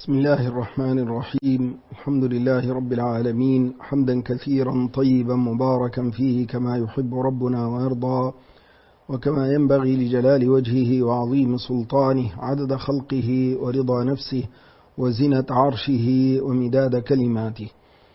بسم الله الرحمن الرحيم. الحمد لله رب العالمين، حمدا كثيرا طيبا مباركا فيه كما يحب ربنا ويرضى، وكما ينبغي لجلال وجهه وعظيم سلطانه، عدد خلقه ورضا نفسه وزنة عرشه ومداد كلماته.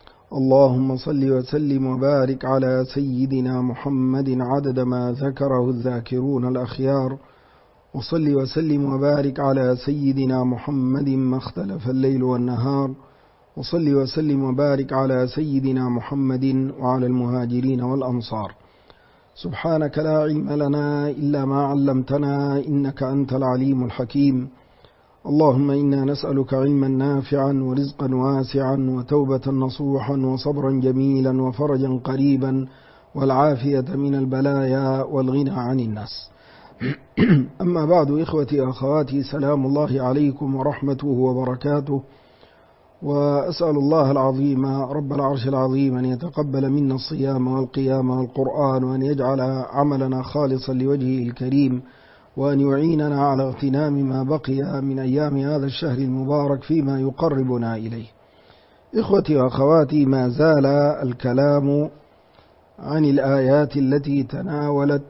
اللهم صل وسلم وبارك على سيدنا محمد عدد ما ذكره الذاكرون الأخيار، وصل وسلم وبارك على سيدنا محمد ما اختلف الليل والنهار، وصل وسلم وبارك على سيدنا محمد وعلى المهاجرين والأنصار. سبحانك لا علم لنا إلا ما علمتنا إنك أنت العليم الحكيم. اللهم إنا نسألك علما نافعا ورزقا واسعا وتوبة نصوحا وصبرا جميلا وفرجا قريبا والعافية من البلايا والغنى عن الناس. أما بعد، إخوتي وأخواتي، سلام الله عليكم ورحمته وبركاته، وأسأل الله العظيم رب العرش العظيم أن يتقبل منا الصيام والقيام والقرآن، وأن يجعل عملنا خالصا لوجهه الكريم، وأن يعيننا على اغتنام ما بقي من أيام هذا الشهر المبارك فيما يقربنا إليه. إخوتي وأخواتي، ما زال الكلام عن الآيات التي تناولت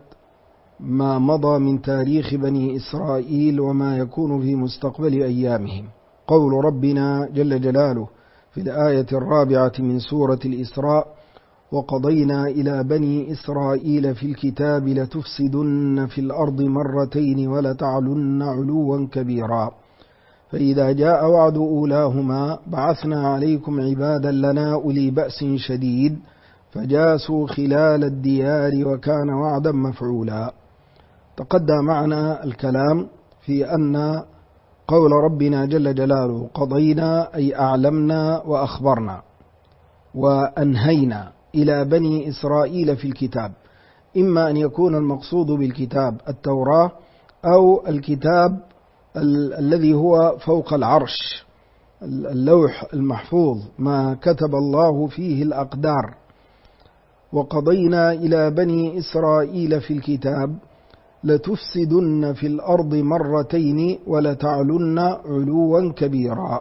ما مضى من تاريخ بني إسرائيل وما يكون في مستقبل أيامهم. قول ربنا جل جلاله في الآية 4 من سورة الإسراء: وقضينا إلى بني إسرائيل في الكتاب لتفسدن في الأرض مرتين ولتعلن علوا كبيرا فإذا جاء وعد أولاهما بعثنا عليكم عبادا لنا أولي بأس شديد فجاسوا خلال الديار وكان وعدا مفعولا. تقدم معنا الكلام في أن قول ربنا جل جلاله قضينا أي أعلمنا وأخبرنا وأنهينا إلى بني إسرائيل في الكتاب، إما أن يكون المقصود بالكتاب التوراة أو الكتاب الذي هو فوق العرش، اللوح المحفوظ، ما كتب الله فيه الأقدار. وقضينا إلى بني إسرائيل في الكتاب لتفسدن في الأرض مرتين ولتعلن علوا كبيرا.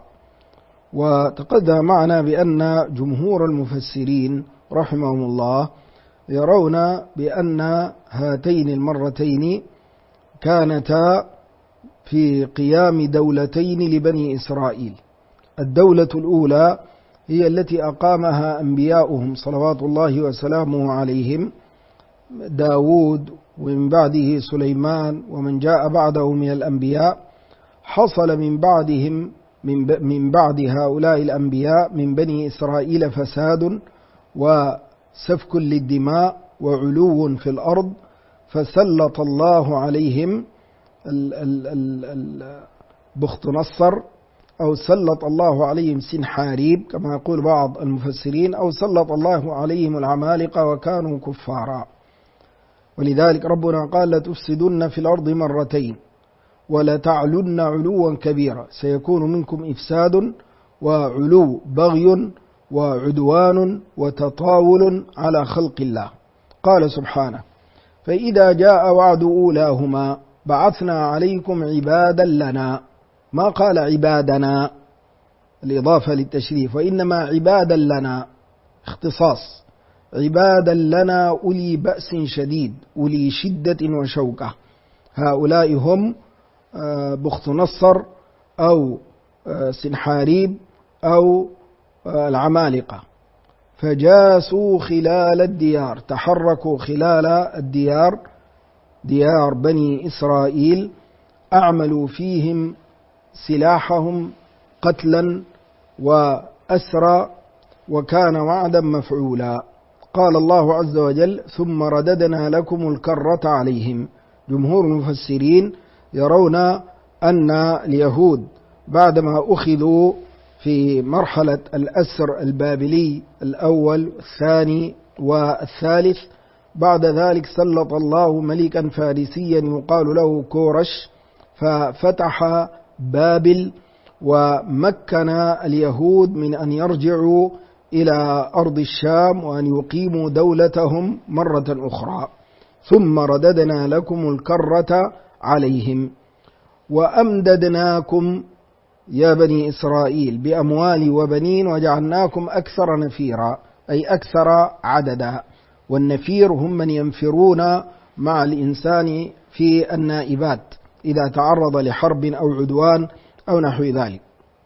وتقدم معنا بأن جمهور المفسرين رحمهم الله يرون بأن هاتين المرتين كانتا في قيام دولتين لبني إسرائيل. الدولة الأولى هي التي أقامها أنبياؤهم صلوات الله وسلامه عليهم، داود ومن بعده سليمان ومن جاء بعده من الأنبياء. حصل من بعد هؤلاء الأنبياء من بني إسرائيل فساد وسفك للدماء وعلو في الأرض، فسلط الله عليهم بخت نصر، أو سلط الله عليهم سنحاريب كما يقول بعض المفسرين، أو سلط الله عليهم العمالقة وكانوا كفارا. ولذلك ربنا قال لتفسدن في الأرض مرتين ولتعلن علوا كبيرا، سيكون منكم إفساد وعلو، بغي وعدوان وتطاول على خلق الله. قال سبحانه: فإذا جاء وعد أولاهما بعثنا عليكم عبادا لنا. ما قال عبادنا الإضافة للتشريف، وإنما عبادا لنا اختصاص، عبادا لنا أولي بأس شديد، أولي شدة وشوكة. هؤلاء هم بخت نصر أو سنحاريب أو العمالقة. فجاسوا خلال الديار، تحركوا خلال الديار، ديار بني إسرائيل، أعملوا فيهم سلاحهم قتلا وأسرى، وكان وعدا مفعولا. قال الله عز وجل: ثم رددنا لكم الكرة عليهم. جمهور المفسرين يرون أن اليهود بعدما أخذوا في مرحلة الأسر البابلي الأول الثاني والثالث، بعد ذلك سلط الله ملكا فارسيا يقال له كورش، ففتح بابل ومكن اليهود من أن يرجعوا إلى أرض الشام وأن يقيموا دولتهم مرة أخرى. ثم رددنا لكم الكرة عليهم وأمددناكم يا بني إسرائيل بأموال وبنين وجعلناكم أكثر نفيرا، أي أكثر عددا. والنفير هم من ينفرون مع الإنسان في النائبات إذا تعرض لحرب أو عدوان أو نحو ذلك.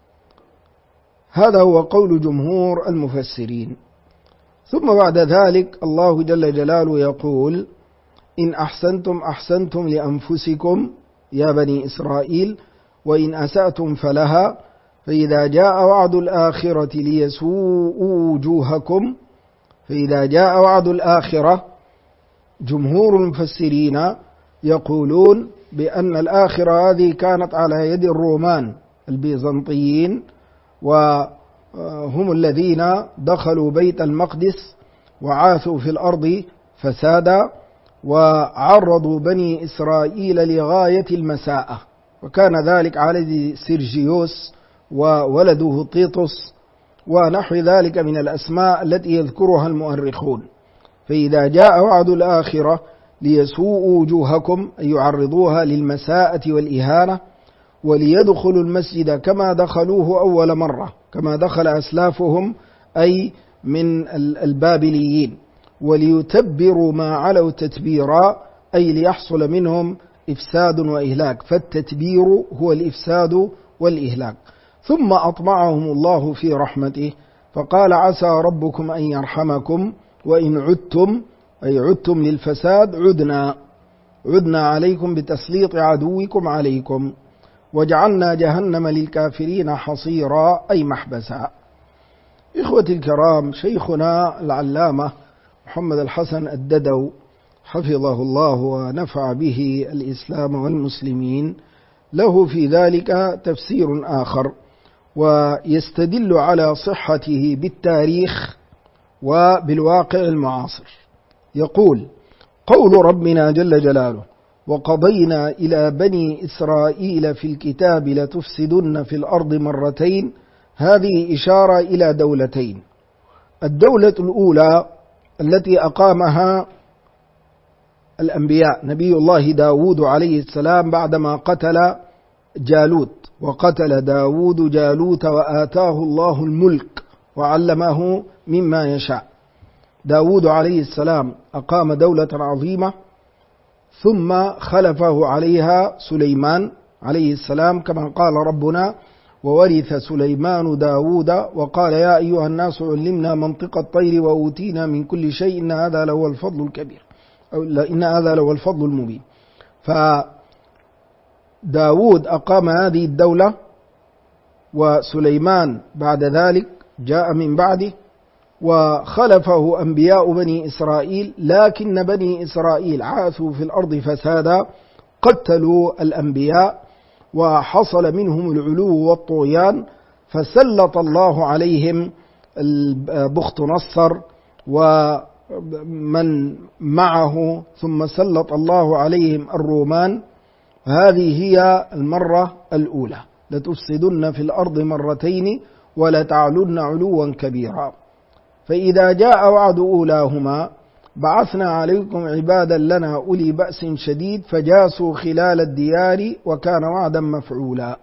هذا هو قول جمهور المفسرين. ثم بعد ذلك الله جل جلاله يقول: إن أحسنتم أحسنتم لأنفسكم يا بني إسرائيل وإن أسأتم فلها، فإذا جاء وعد الآخرة ليسوءوا وجوهكم. فإذا جاء وعد الآخرة، جمهور المفسرين يقولون بأن الآخرة هذه كانت على يد الرومان البيزنطيين، وهم الذين دخلوا بيت المقدس وعاثوا في الأرض فسادا وعرضوا بني إسرائيل لغاية المساءة، وكان ذلك على يد سيرجيوس وولده طيطس ونحو ذلك من الأسماء التي يذكرها المؤرخون. فإذا جاء وعد الآخرة ليسوءوا وجوهكم، أي يعرضوها للمساءة والإهانة، وليدخلوا المسجد كما دخلوه أول مرة، كما دخل أسلافهم أي من البابليين، وليتبروا ما علوا تتبيرا، أي ليحصل منهم إفساد وإهلاك. فالتتبير هو الإفساد والإهلاك. ثم أطمعهم الله في رحمته فقال: عسى ربكم أن يرحمكم وإن عدتم، أي عدتم للفساد، عدنا عليكم بتسليط عدوكم عليكم، وجعلنا جهنم للكافرين حصيرا، أي محبسا. إخوتي الكرام، شيخنا العلامة محمد الحسن الددو حفظه الله ونفع به الإسلام والمسلمين له في ذلك تفسير آخر، ويستدل على صحته بالتاريخ وبالواقع المعاصر. يقول: قول ربنا جل جلاله: وقضينا إلى بني إسرائيل في الكتاب لتفسدن في الأرض مرتين، هذه إشارة إلى دولتين. الدولة الأولى التي أقامها الأنبياء، نبي الله داود عليه السلام بعدما قتل جالوت، وقتل داود جالوت وآتاه الله الملك وعلمه مما يشاء. داود عليه السلام أقام دولة عظيمة، ثم خلفه عليها سليمان عليه السلام، كما قال ربنا: وورث سليمان داود وقال يا أيها الناس علمنا منطق الطير وأوتينا من كل شيء إن هذا لهو الفضل الكبير، أو إن هذا لهو الفضل المبين. فداود أقام هذه الدولة، وسليمان بعد ذلك جاء من بعده، وخلفه أنبياء بني إسرائيل، لكن بني إسرائيل عاثوا في الأرض فسادا، قتلوا الأنبياء وحصل منهم العلو والطغيان، فسلط الله عليهم بخت نصر ومن معه، ثم سلط الله عليهم الرومان. هذه هي المرة الأولى: لتفسدن في الأرض مرتين ولتعلن علوا كبيرا. فإذا جاء وعد أولاهما بعثنا عليكم عبادا لنا أولي بأس شديد فجاسوا خلال الديار وكان وعدا مفعولا.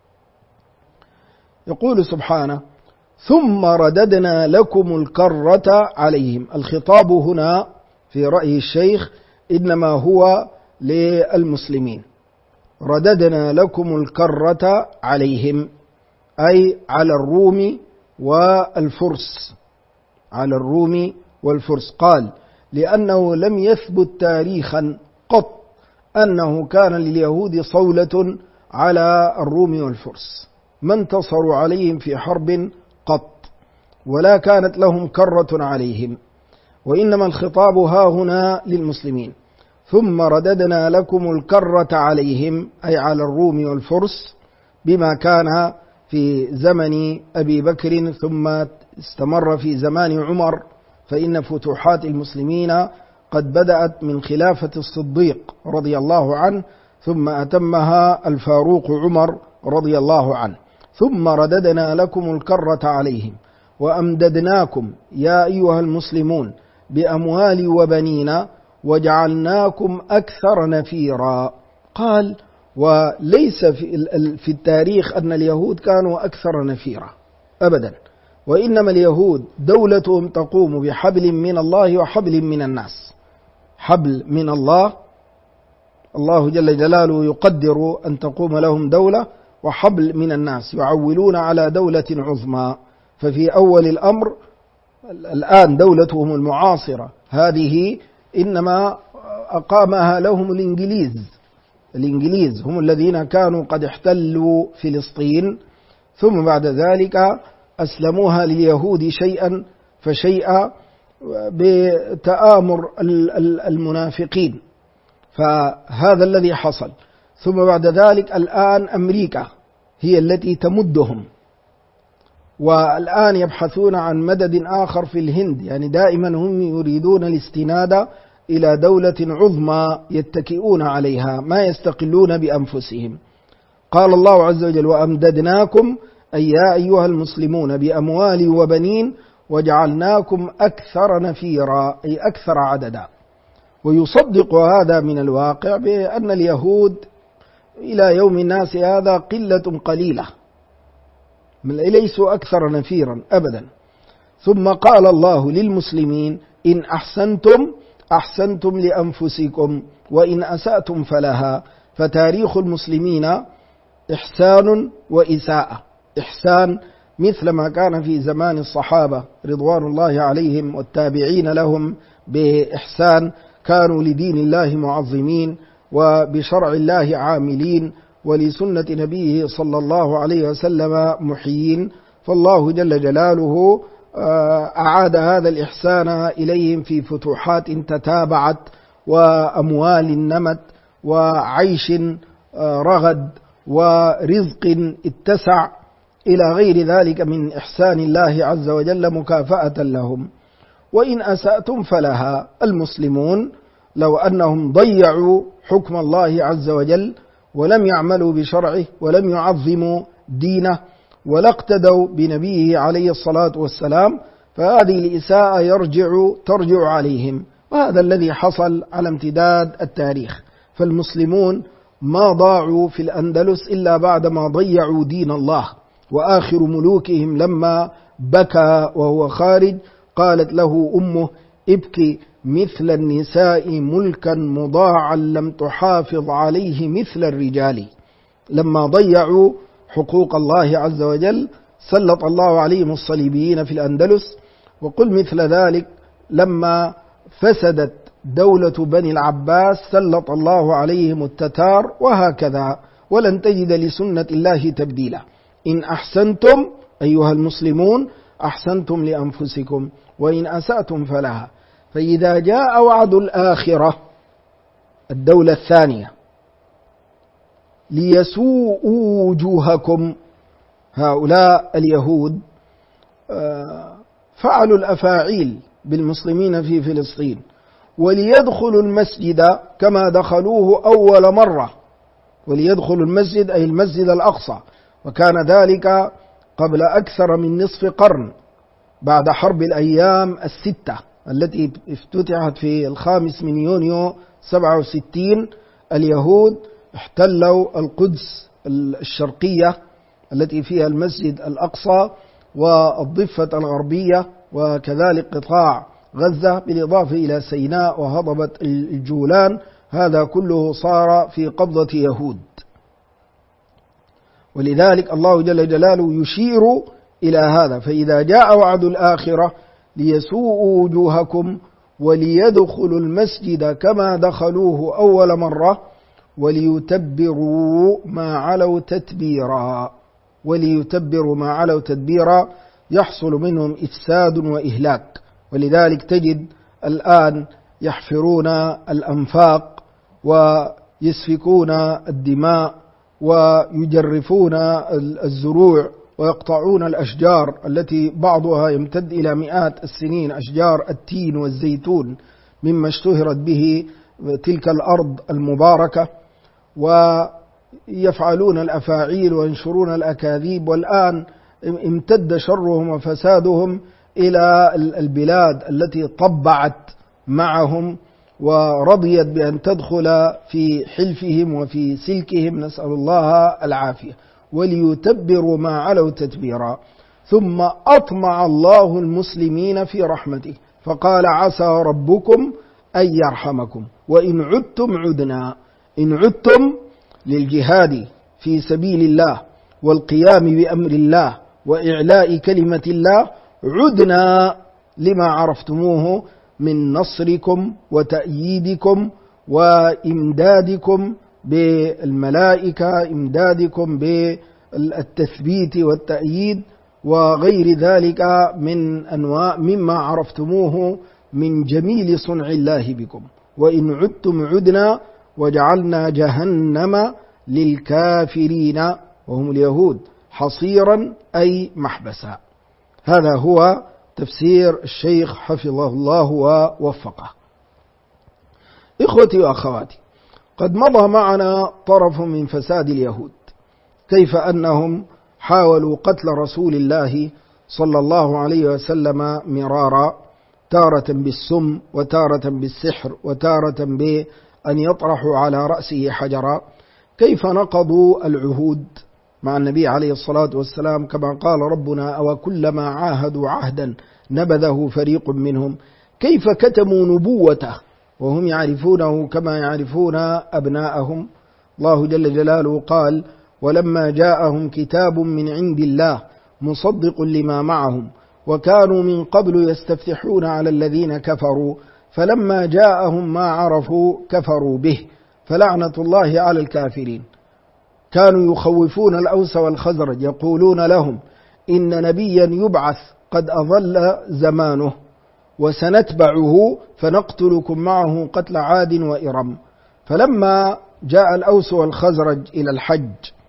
يقول سبحانه: ثم رددنا لكم الكرة عليهم. الخطاب هنا في رأي الشيخ إنما هو للمسلمين. رددنا لكم الكرة عليهم، أي على الروم والفرس، على الروم والفرس. قال: لأنه لم يثبت تاريخا قط أنه كان لليهود صولة على الروم والفرس، ما انتصروا عليهم في حرب قط، ولا كانت لهم كرة عليهم، وإنما الخطاب ها هنا للمسلمين. ثم رددنا لكم الكرة عليهم، أي على الروم والفرس، بما كان في زمن أبي بكر ثم استمر في زمان عمر، فإن فتوحات المسلمين قد بدأت من خلافة الصديق رضي الله عنه، ثم أتمها الفاروق عمر رضي الله عنه. ثم رددنا لكم الكرة عليهم وأمددناكم يا أيها المسلمون بأموال وبنين وجعلناكم أكثر نفيرا. قال: وليس في التاريخ أن اليهود كانوا أكثر نفيرا أبدا، وإنما اليهود دولتهم تقوم بحبل من الله وحبل من الناس. حبل من الله، الله جل جلاله يقدر أن تقوم لهم دولة، وحبل من الناس يعولون على دولة عظمى. ففي أول الأمر الآن دولتهم المعاصرة هذه إنما أقامها لهم الإنجليز هم الذين كانوا قد احتلوا فلسطين، ثم بعد ذلك أسلموها لليهود شيئا فشيئا بتآمر المنافقين، فهذا الذي حصل. ثم بعد ذلك الآن أمريكا هي التي تمدهم، والآن يبحثون عن مدد آخر في الهند، يعني دائما هم يريدون الاستناد إلى دولة عظمى يتكئون عليها، ما يستقلون بأنفسهم. قال الله عز وجل: وأمددناكم أي يا أيها المسلمون بأموال وبنين وجعلناكم أكثر نفيرا، أي أكثر عددا. ويصدق هذا من الواقع بأن اليهود إلى يوم الناس هذا قلة قليلة، ليسوا أكثر نفيرا أبدا. ثم قال الله للمسلمين: إن أحسنتم لأنفسكم وإن أسأتم فلها. فتاريخ المسلمين إحسان وإساءة. إحسان مثل ما كان في زمان الصحابة رضوان الله عليهم والتابعين لهم بإحسان، كانوا لدين الله معظمين وبشرع الله عاملين ولسنة نبيه صلى الله عليه وسلم محيين، فالله جل جلاله أعاد هذا الإحسان إليهم في فتوحات تتابعت وأموال نمت وعيش رغد ورزق اتسع إلى غير ذلك من إحسان الله عز وجل مكافأة لهم. وإن أسأتم فلها. المسلمون لو أنهم ضيعوا حكم الله عز وجل ولم يعملوا بشرعه ولم يعظموا دينه ولا اقتدوا بنبيه عليه الصلاة والسلام، فهذه الإساءة ترجع عليهم، وهذا الذي حصل على امتداد التاريخ. فالمسلمون ما ضاعوا في الأندلس إلا بعدما ضيعوا دين الله، وآخر ملوكهم لما بكى وهو خارج قالت له أمه: ابكي مثل النساء ملكا مضاعا لم تحافظ عليه مثل الرجال. لما ضيعوا حقوق الله عز وجل سلط الله عليهم الصليبيين في الأندلس. وقل مثل ذلك لما فسدت دولة بني العباس سلط الله عليهم التتار، وهكذا، ولن تجد لسنة الله تبديلا. إن أحسنتم أيها المسلمون أحسنتم لأنفسكم وإن أسأتم فلها. فإذا جاء وعد الآخرة الدولة الثانية ليسوءوا وجوهكم، هؤلاء اليهود فعلوا الأفاعيل بالمسلمين في فلسطين، وليدخلوا المسجد كما دخلوه أول مرة. وليدخلوا المسجد أي المسجد الأقصى، وكان ذلك قبل أكثر من نصف قرن بعد حرب الأيام الستة التي افتتحت في 5 يونيو 67. اليهود احتلوا القدس الشرقية التي فيها المسجد الأقصى والضفة الغربية وكذلك قطاع غزة بالإضافة إلى سيناء وهضبة الجولان. هذا كله صار في قبضة يهود، ولذلك الله جل جلاله يشير إلى هذا. فإذا جاء وعد الآخرة ليسوءوا وجوهكم وليدخلوا المسجد كما دخلوه أول مرة وليتبروا ما علوا تتبيرا. وليتبروا ما علوا تتبيرا يحصل منهم إفساد وإهلاك. ولذلك تجد الآن يحفرون الأنفاق ويسفكون الدماء ويجرفون الزروع ويقطعون الأشجار التي بعضها يمتد إلى مئات السنين، أشجار التين والزيتون مما اشتهرت به تلك الأرض المباركة، ويفعلون الأفاعيل وينشرون الأكاذيب. والآن امتد شرهم وفسادهم إلى البلاد التي طبعت معهم ورضيت بأن تدخل في حلفهم وفي سلكهم، نسأل الله العافية، وليتبروا ما علوا تتبيرا. ثم أطمع الله المسلمين في رحمته فقال عسى ربكم أن يرحمكم وإن عدتم عدنا. إن عدتم للجهاد في سبيل الله والقيام بأمر الله وإعلاء كلمة الله، عدنا لما عرفتموه من نصركم وتأييدكم وإمدادكم بالملائكة، إمدادكم بالتثبيت والتأييد وغير ذلك من أنواع مما عرفتموه من جميل صنع الله بكم. وإن عدتم عدنا وجعلنا جهنم للكافرين وهم اليهود حصيرا أي محبسا. هذا هو تفسير الشيخ حفظه الله ووفقه. إخوتي وأخواتي، قد مضى معنا طرف من فساد اليهود، كيف أنهم حاولوا قتل رسول الله صلى الله عليه وسلم مرارا، تارة بالسم وتارة بالسحر وتارة بأن يطرحوا على رأسه حجرا، كيف نقضوا العهود مع النبي عليه الصلاة والسلام كما قال ربنا أو كلما عاهدوا عهدا نبذه فريق منهم، كيف كتموا نبوته وهم يعرفونه كما يعرفون أبناءهم. الله جل جلاله قال ولما جاءهم كتاب من عند الله مصدق لما معهم وكانوا من قبل يستفتحون على الذين كفروا فلما جاءهم ما عرفوا كفروا به فلعنة الله على الكافرين. كانوا يخوفون الأوس والخزرج يقولون لهم إن نبيا يبعث قد أضل زمانه وسنتبعه فنقتلكم معه قتل عاد وإرم. فلما جاء الأوس والخزرج إلى الحج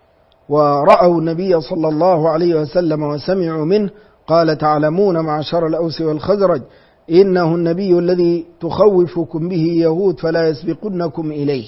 ورأوا النبي صلى الله عليه وسلم وسمعوا منه قال تعلمون معشر الأوس والخزرج إنه النبي الذي تخوفكم به يهود فلا يسبقنكم إليه.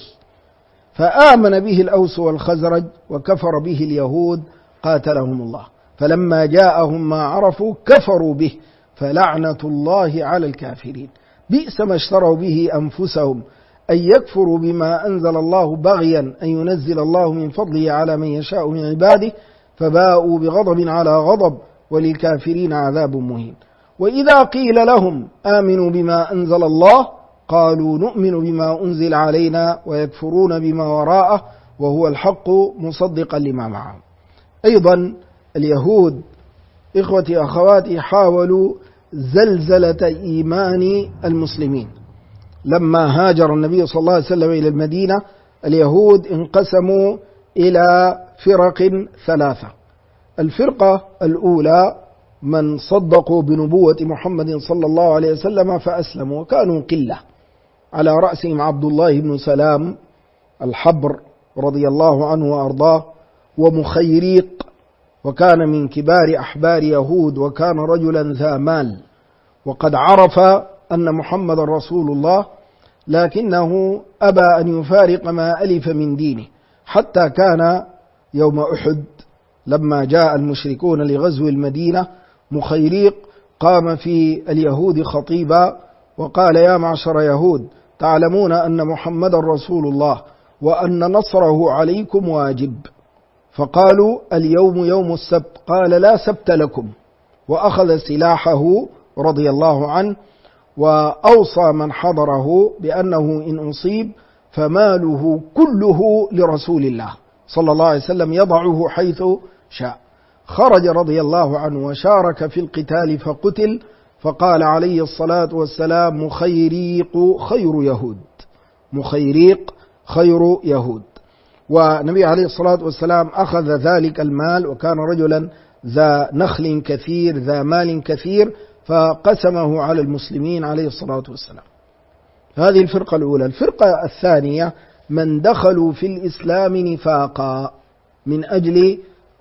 فآمن به الأوس والخزرج وكفر به اليهود قاتلهم الله. فلما جاءهم ما عرفوا كفروا به فلعنة الله على الكافرين. بئس ما اشتروا به أنفسهم أن يكفروا بما أنزل الله بغيا أن ينزل الله من فضله على من يشاء من عباده فباءوا بغضب على غضب وللكافرين عذاب مهين. وإذا قيل لهم آمنوا بما أنزل الله قالوا نؤمن بما أنزل علينا ويكفرون بما وراءه وهو الحق مصدقا لما معهم. أيضا اليهود إخوتي أخواتي حاولوا زلزلة إيمان المسلمين. لما هاجر النبي صلى الله عليه وسلم إلى المدينة اليهود انقسموا إلى فرق ثلاثة. الفرقة الأولى من صدقوا بنبوة محمد صلى الله عليه وسلم فأسلموا وكانوا قلة، على رأسهم عبد الله بن سلام الحبر رضي الله عنه وأرضاه، ومخيريق وكان من كبار أحبار يهود وكان رجلا ذا مال وقد عرف أن محمد رسول الله، لكنه أبى أن يفارق ما ألف من دينه، حتى كان يوم أحد لما جاء المشركون لغزو المدينة مخيريق قام في اليهود خطيبا وقال يا معشر يهود تعلمون أن محمد رسول الله وأن نصره عليكم واجب. فقالوا اليوم يوم السبت. قال لا سبت لكم، وأخذ سلاحه رضي الله عنه وأوصى من حضره بأنه إن أصيب فماله كله لرسول الله صلى الله عليه وسلم يضعه حيث شاء. خرج رضي الله عنه وشارك في القتال فقتل. فقال عليه الصلاة والسلام مخيريق خير يهود، مخيريق خير يهود. والنبي عليه الصلاة والسلام أخذ ذلك المال وكان رجلا ذا نخل كثير ذا مال كثير فقسمه على المسلمين عليه الصلاة والسلام. هذه الفرقة الأولى. الفرقة الثانية من دخلوا في الإسلام نفاقا من أجل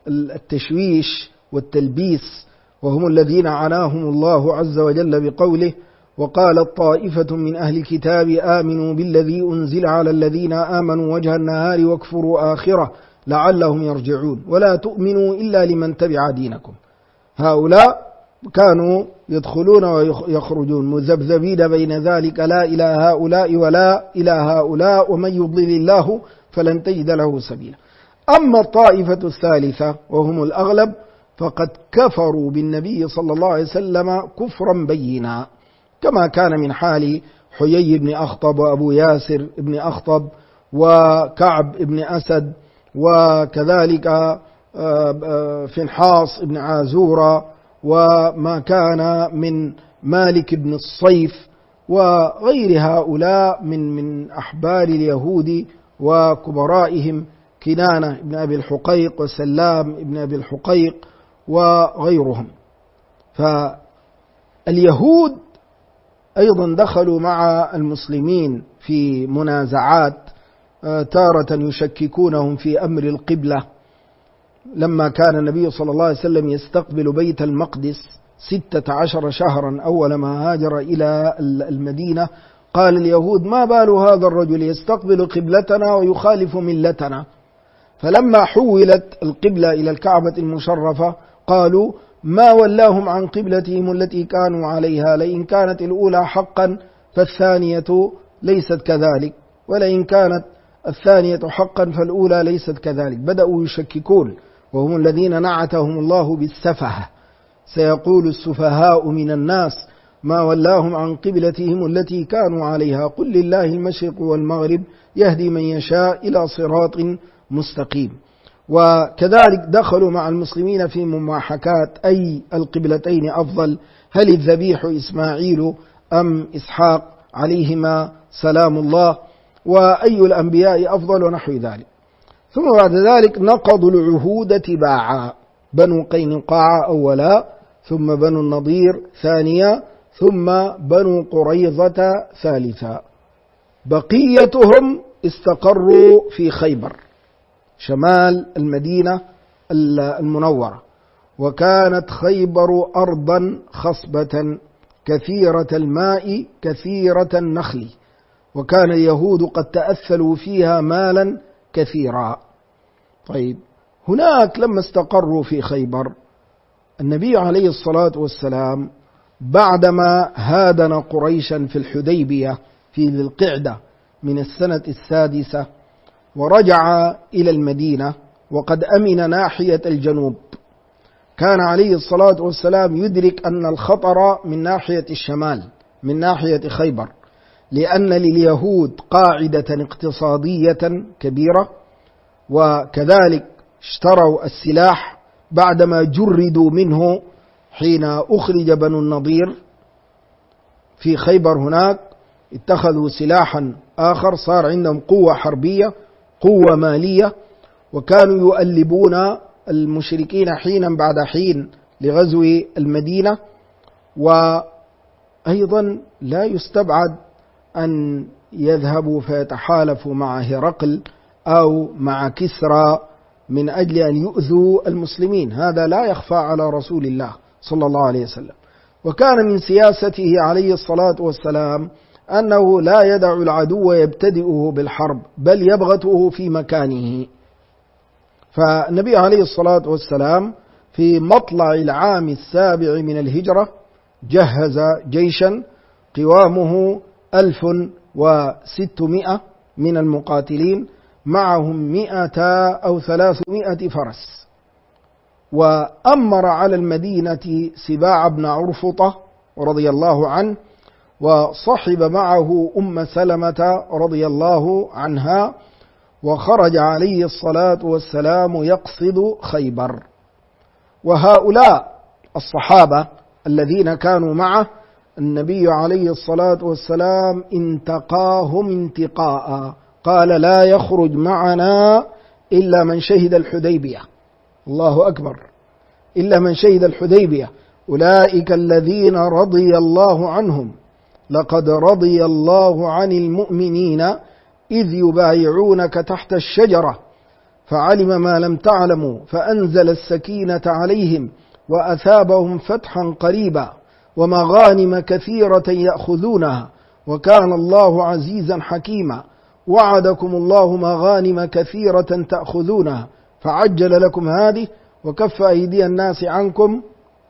التشويش والتلبيس، وهم الذين عناهم الله عز وجل بقوله وقالت طائفة من أهل الكتاب آمنوا بالذي أنزل على الذين آمنوا وجه النهار واكفروا آخره لعلهم يرجعون ولا تؤمنوا إلا لمن تبع دينكم. هؤلاء كانوا يدخلون ويخرجون مذبذبين بين ذلك، لا إلى هؤلاء ولا إلى هؤلاء، ومن يضلل الله فلن تجد له سبيلا. أما الطائفة الثالثة وهم الأغلب فقد كفروا بالنبي صلى الله عليه وسلم كفرا بينا، كما كان من حال حيي بن أخطب وأبو ياسر بن أخطب وكعب بن أسد، وكذلك فنحاص بن عازورة، وما كان من مالك بن الصيف وغير هؤلاء من أحبار اليهود وكبرائهم، كنانة بن أبي الحقيق وسلام بن أبي الحقيق وغيرهم. فاليهود أيضا دخلوا مع المسلمين في منازعات، تارة يشككونهم في أمر القبلة. لما كان النبي صلى الله عليه وسلم يستقبل بيت المقدس 16 شهرا أول ما هاجر إلى المدينة، قال اليهود: ما بال هذا الرجل يستقبل قبلتنا ويخالف ملتنا؟ فلما حولت القبلة إلى الكعبة المشرفة قالوا: ما ولاهم عن قبلتهم التي كانوا عليها، لئن كانت الأولى حقا فالثانية ليست كذلك، ولئن كانت الثانية حقا فالأولى ليست كذلك. بدأوا يشككون، وهم الذين نعتهم الله بالسفه. سيقول السفهاء من الناس ما ولاهم عن قبلتهم التي كانوا عليها، قل لله المشرق والمغرب يهدي من يشاء إلى صراط مستقيم. وكذلك دخلوا مع المسلمين في مماحكات أي القبلتين أفضل، هل الذبيح إسماعيل أم إسحاق عليهما سلام الله، وأي الأنبياء أفضل، ونحو ذلك. ثم بعد ذلك نقضوا العهود تباعا، بنو قينقاع أولا، ثم بنو النضير ثانيا، ثم بنو قريظة ثالثا. بقيتهم استقروا في خيبر شمال المدينة المنورة، وكانت خيبر أرضا خصبة كثيرة الماء كثيرة النخل، وكان اليهود قد تأثلوا فيها مالا كثيرا. طيب، هناك لما استقروا في خيبر النبي عليه الصلاة والسلام بعدما هادن قريشا في الحديبية في ذي القعدة من السنة 6، ورجع إلى المدينة وقد أمن ناحية الجنوب، كان عليه الصلاة والسلام يدرك أن الخطر من ناحية الشمال من ناحية خيبر، لأن لليهود قاعدة اقتصادية كبيرة، وكذلك اشتروا السلاح بعدما جردوا منه حين أخرج بنو النضير في خيبر. هناك اتخذوا سلاحا آخر، صار عندهم قوة حربية قوة مالية، وكانوا يؤلبون المشركين حينا بعد حين لغزو المدينة. وأيضا لا يستبعد أن يذهبوا فيتحالفوا مع هرقل أو مع كسرى من أجل أن يؤذوا المسلمين، هذا لا يخفى على رسول الله صلى الله عليه وسلم. وكان من سياسته عليه الصلاة والسلام أنه لا يدع العدو يبتدئه بالحرب، بل يبغته في مكانه. فالنبي عليه الصلاة والسلام في مطلع العام 7 من الهجرة جهز جيشا قوامه 1600 من المقاتلين، معهم 100 أو 300 فرس، وأمر على المدينة سباع بن عرفطة رضي الله عنه، وصحب معه أم سلمة رضي الله عنها، وخرج عليه الصلاة والسلام يقصد خيبر. وهؤلاء الصحابة الذين كانوا معه النبي عليه الصلاة والسلام انتقاهم انتقاء، قال: لا يخرج معنا إلا من شهد الحديبية. الله أكبر، إلا من شهد الحديبية، أولئك الذين رضي الله عنهم، لقد رضي الله عن المؤمنين إذ يبايعونك تحت الشجرة فعلم ما لم تعلموا فأنزل السكينة عليهم وأثابهم فتحا قريبا ومغانم كثيرة يأخذونها وكان الله عزيزا حكيما. وعدكم الله مغانم كثيرة تأخذونها فعجل لكم هذه وكف أيدي الناس عنكم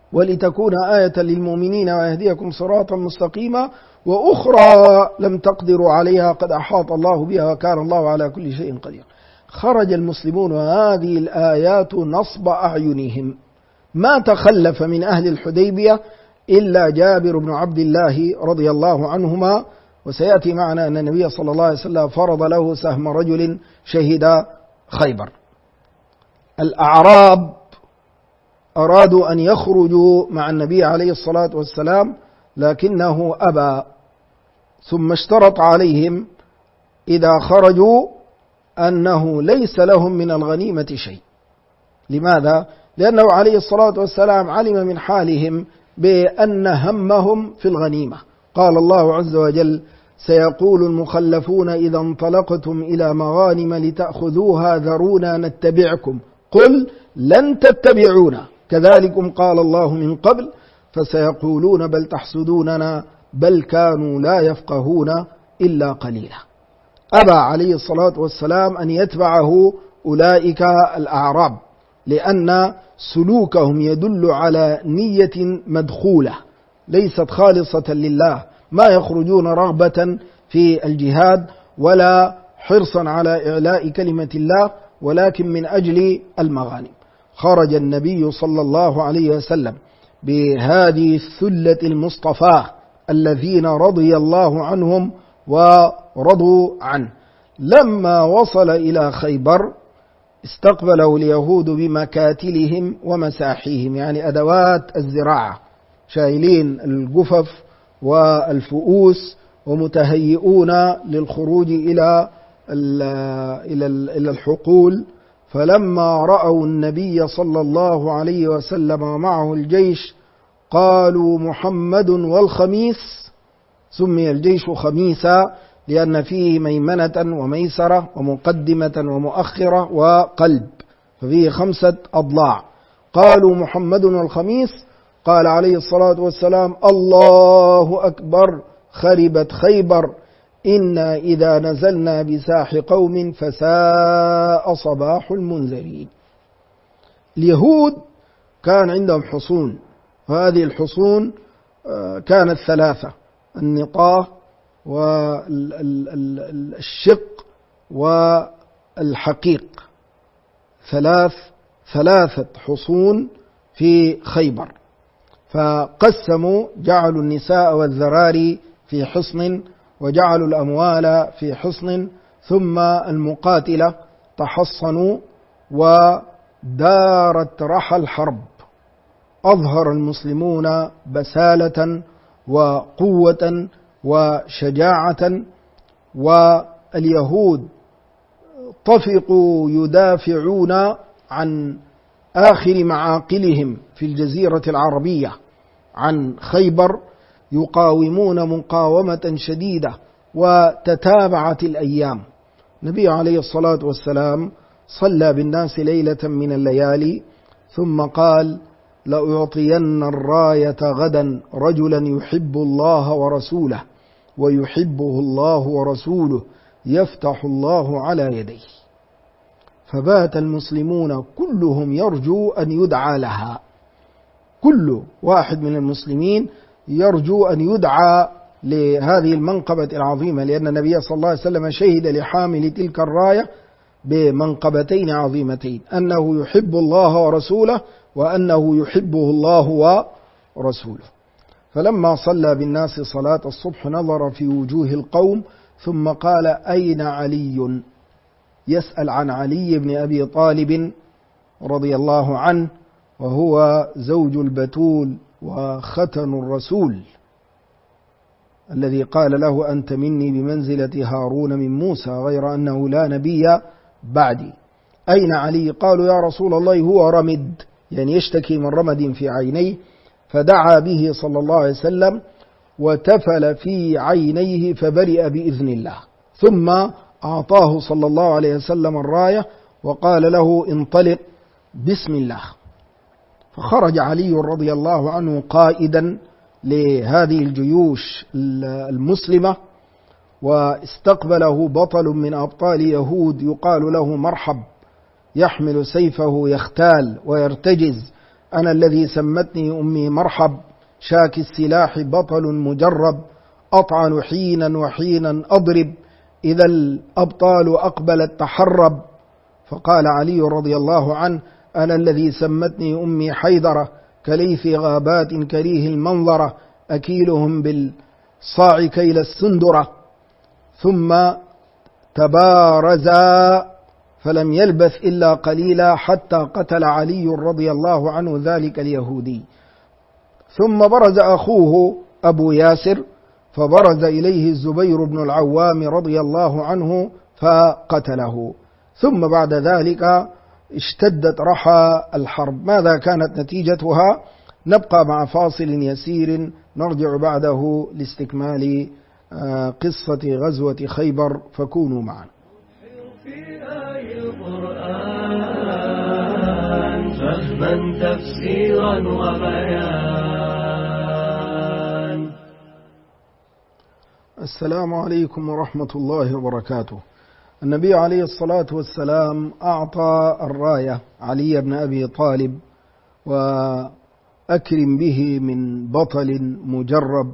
ولتكون آية للمؤمنين ويهديكم صراطا مستقيما، وأخرى لم تقدروا عليها قد أحاط الله بها وكان الله على كل شيء قدير. خرج المسلمون وهذه الآيات نصب أعينهم، ما تخلف من أهل الحديبية إلا جابر بن عبد الله رضي الله عنهما، وسيأتي معنا أن النبي صلى الله عليه وسلم فرض له سهم رجل شهد خيبر. الأعراب أرادوا أن يخرجوا مع النبي عليه الصلاة والسلام لكنه أبى، ثم اشترط عليهم إذا خرجوا أنه ليس لهم من الغنيمة شيء. لماذا؟ لأنه عليه الصلاة والسلام علم من حالهم بأن همهم في الغنيمة. قال الله عز وجل: سيقول المخلفون إذا انطلقتم إلى مغانم لتأخذوها ذرونا نتبعكم قل لن تتبعونا كذلكم قال الله من قبل فسيقولون بل تحسدوننا بل كانوا لا يفقهون إلا قليلا. أبى عليه الصلاة والسلام أن يتبعه أولئك الأعراب، لأن سلوكهم يدل على نية مدخولة ليست خالصة لله، ما يخرجون رغبة في الجهاد ولا حرصا على إعلاء كلمة الله، ولكن من أجل المغانم. خرج النبي صلى الله عليه وسلم بهذه الثلة المصطفاة الذين رضي الله عنهم ورضوا عنه. لما وصل إلى خيبر استقبله اليهود بمكاتلهم ومساحيهم، يعني أدوات الزراعة، شايلين الجفف والفؤوس ومتهيئون للخروج إلى الحقول. فلما رأوا النبي صلى الله عليه وسلم ومعه الجيش قالوا محمد والخميس. سمي الجيش خميسا لأن فيه ميمنة وميسرة ومقدمة ومؤخرة وقلب، ففيه 5 أضلاع. قالوا محمد والخميس. قال عليه الصلاة والسلام: الله أكبر، خربت خيبر، إنا إذا نزلنا بساح قوم فساء صباح المنذرين. اليهود كان عندهم حصون، وهذه الحصون كانت 3: النقاه والشق والحقيق، 3 حصون في خيبر. فقسموا، جعلوا النساء والذراري في حصن، وجعلوا الأموال في حصن، ثم المقاتلة تحصنوا، ودارت رحى الحرب. أظهر المسلمون بسالة وقوة وشجاعة، واليهود طفقوا يدافعون عن آخر معاقلهم في الجزيرة العربية عن خيبر، يقاومون مقاومة شديدة، وتتابعت الأيام. النبي عليه الصلاة والسلام صلى بالناس ليلة من الليالي ثم قال: لأعطين الراية غدا رجلا يحب الله ورسوله ويحبه الله ورسوله يفتح الله على يديه. فبات المسلمون كلهم يرجو أن يدعى لها، كل واحد من المسلمين يرجو أن يدعى لهذه المنقبة العظيمة، لأن النبي صلى الله عليه وسلم شهد لحامل تلك الراية بمنقبتين عظيمتين: أنه يحب الله ورسوله، وأنه يحبه الله ورسوله. فلما صلى بالناس صلاة الصبح نظر في وجوه القوم ثم قال: أين علي؟ يسأل عن علي بن أبي طالب رضي الله عنه، وهو زوج البتول وختن الرسول الذي قال له: أنت مني بمنزلة هارون من موسى غير أنه لا نبي بعدي. أين علي؟ قالوا: يا رسول الله هو رمد، يعني يشتكي من رمد في عينيه. فدعا به صلى الله عليه وسلم وتفل في عينيه فبرئ بإذن الله، ثم أعطاه صلى الله عليه وسلم الراية وقال له: انطلق بسم الله. فخرج علي رضي الله عنه قائدا لهذه الجيوش المسلمة، واستقبله بطل من أبطال يهود يقال له مرحب، يحمل سيفه يختال ويرتجز أنا الذي سمتني أمي مرحب، شاك السلاح بطل مجرب، أطعن حينا وحينا أضرب، إذا الأبطال أقبلت تحرب. فقال علي رضي الله عنه: أنا الذي سمتني أمي حيدرة، كليث غابات كريه المنظرة، أكيلهم بالصاع كيل السندرة. ثم تبارزا فلم يلبث إلا قليلا حتى قتل علي رضي الله عنه ذلك اليهودي. ثم برز أخوه أبو ياسر، فبرز إليه الزبير بن العوام رضي الله عنه فقتله. ثم بعد ذلك اشتدت رحى الحرب. ماذا كانت نتيجتها؟ نبقى مع فاصل يسير نرجع بعده لاستكمال قصة غزوة خيبر، فكونوا معنا. فهما تفسيرا وبيان. السلام عليكم ورحمة الله وبركاته. النبي عليه الصلاة والسلام أعطى الراية علي بن أبي طالب، وأكرم به من بطل مجرب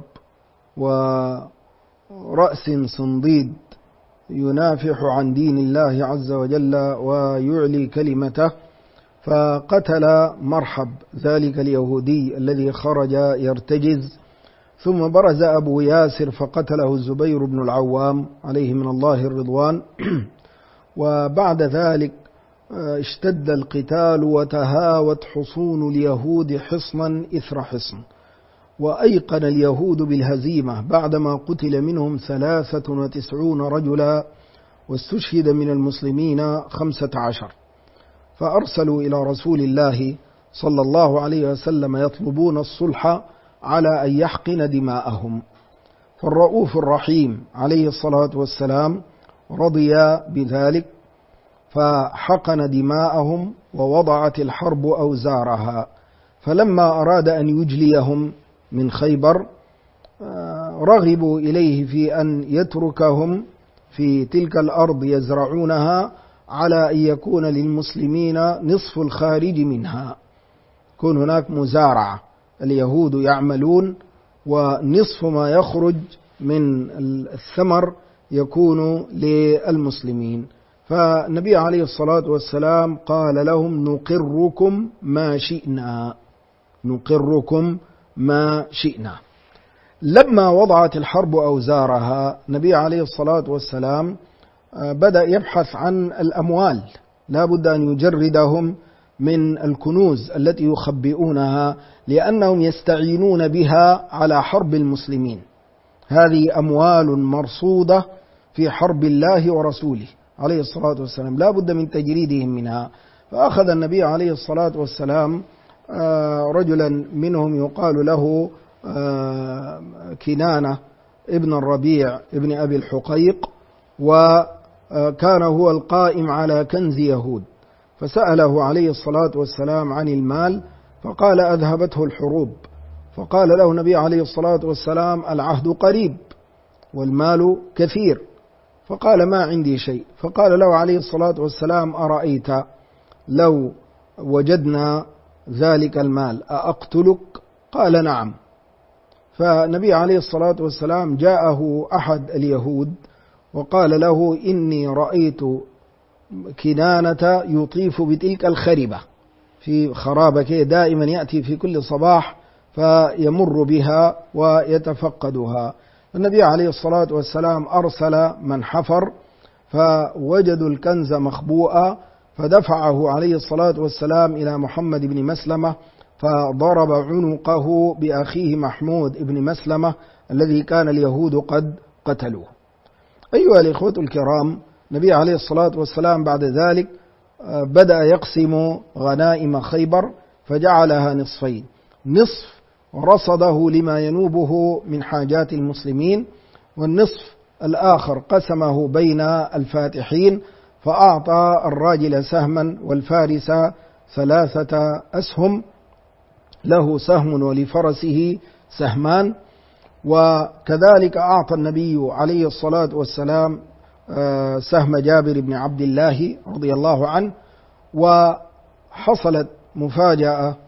ورأس صنديد ينافح عن دين الله عز وجل ويعلي كلمته. فقتل مرحب ذلك اليهودي الذي خرج يرتجز. ثم برز أبو ياسر فقتله الزبير بن العوام عليه من الله الرضوان. وبعد ذلك اشتد القتال وتهاوت حصون اليهود حصنا إثر حصن، وأيقن اليهود بالهزيمة بعدما قتل منهم 93 رجلا، واستشهد من المسلمين 15. فأرسلوا إلى رسول الله صلى الله عليه وسلم يطلبون الصلح على أن يحقن دماءهم. فالرؤوف الرحيم عليه الصلاة والسلام رضي بذلك، فحقن دماءهم ووضعت الحرب أوزارها. فلما أراد أن يجليهم من خيبر رغبوا إليه في أن يتركهم في تلك الأرض يزرعونها، على أن يكون للمسلمين نصف الخارج منها، يكون هناك مزارعة، اليهود يعملون ونصف ما يخرج من الثمر يكون للمسلمين. فالنبي عليه الصلاة والسلام قال لهم: نقركم ما شئنا، نقركم ما شئنا. لما وضعت الحرب أوزارها النبي عليه الصلاة والسلام بدأ يبحث عن الأموال، لا بد أن يجردهم من الكنوز التي يخبئونها، لأنهم يستعينون بها على حرب المسلمين. هذه أموال مرصودة في حرب الله ورسوله عليه الصلاة والسلام، لا بد من تجريدهم منها. فأخذ النبي عليه الصلاة والسلام رجلا منهم يقال له كنانة ابن الربيع ابن أبي الحقيق، وكان هو القائم على كنز يهود، فسأله عليه الصلاة والسلام عن المال، فقال: أذهبته الحروب. فقال له النبي عليه الصلاة والسلام: العهد قريب والمال كثير. فقال: ما عندي شيء. فقال له عليه الصلاة والسلام: أرأيت لو وجدنا ذلك المال أأقتلك؟ قال: نعم. فالنبي عليه الصلاة والسلام جاءه أحد اليهود وقال له: إني رأيت كنانة يطيف بتلك الخربة، في خرابة دائما يأتي في كل صباح فيمر بها ويتفقدها. النبي عليه الصلاة والسلام أرسل من حفر فوجدوا الكنز مخبوءا، فدفعه عليه الصلاة والسلام إلى محمد بن مسلمة، فضرب عنقه بأخيه محمود بن مسلمة الذي كان اليهود قد قتلوه. أيها الإخوة الكرام، النبي عليه الصلاة والسلام بعد ذلك بدأ يقسم غنائم خيبر، فجعلها نصفين: نصف رصده لما ينوبه من حاجات المسلمين، والنصف الآخر قسمه بين الفاتحين، فأعطى الراجل سهما والفارس 3 أسهم، له سهم ولفرسه سهمان. وكذلك أعطى النبي عليه الصلاة والسلام سهم جابر بن عبد الله رضي الله عنه. وحصلت مفاجأة